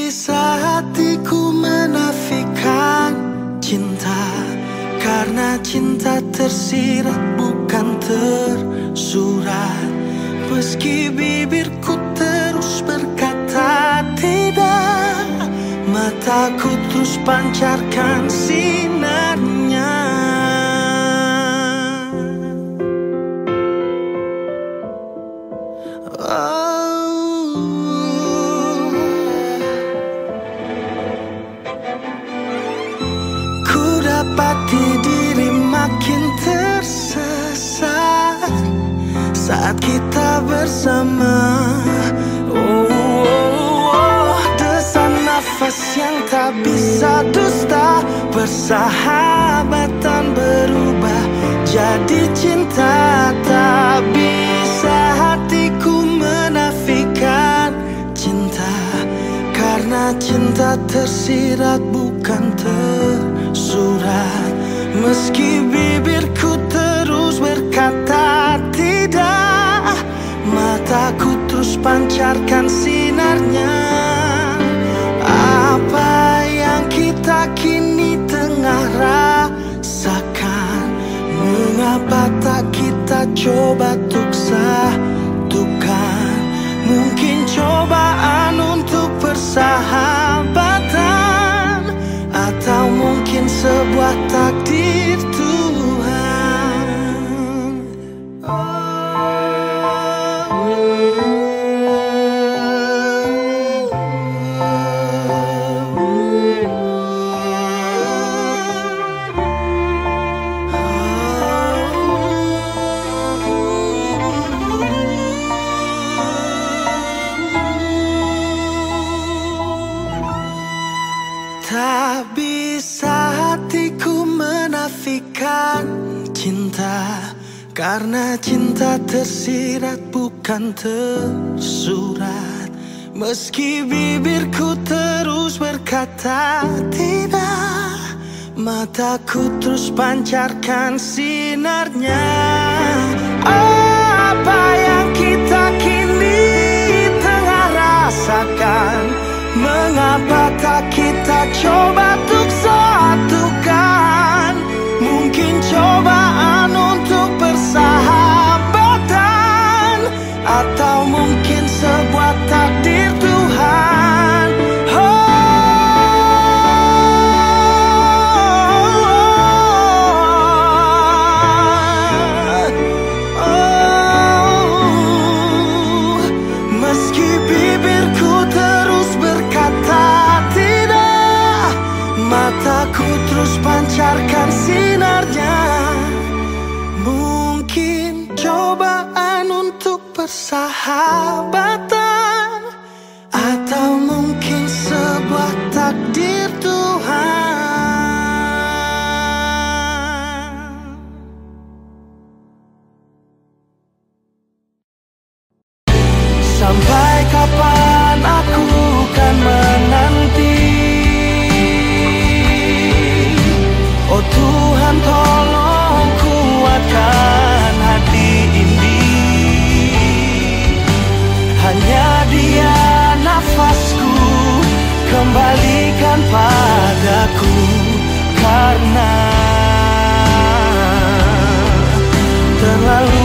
bisa hatiku menafikan cinta, karena cinta tersirat bukan tersurat. Meski bibirku terus berkata tidak, mataku terus pancarkan sinarnya. Ku dapati diri makin tersesat saat kita bersama. Desan nafas yang tak bisa dusta, persahabatan berubah jadi cinta. Tak bisa hatiku menafikan cinta, karena cinta tersirat bukan tersurat. Meski bibirku terus berkata tidak, mataku terus pancarkan sinarnya. Apa yang kita kini tengah rasakan, mengapa tak kita coba untuk satukan? Mungkin cobaan untuk persahabatan, atau mungkin sebuah takdir Tuhan. Tak bisa hatiku menafikan cinta, karena cinta tersirat bukan tersurat. Meski bibirku terus berkata tidak, mataku terus pancarkan sinarnya. Apa yang kita kini tengah rasakan, mengapa tak kita coba untuk satukan? Mungkin cobaan untuk persahabatan, atau mungkin sebuah takdir Tuhan. Meski bibirku terus berkata tidak, mataku terus pancarkan sinarnya. Mungkin cobaan untuk persahabatan, atau mungkin sebuah takdir Tuhan. Sampai kapan aku kan menanti? Oh Tuhan, tolong kuatkan hati ini. Hanya Dia nafasku, kembalikan padaku, karena terlalu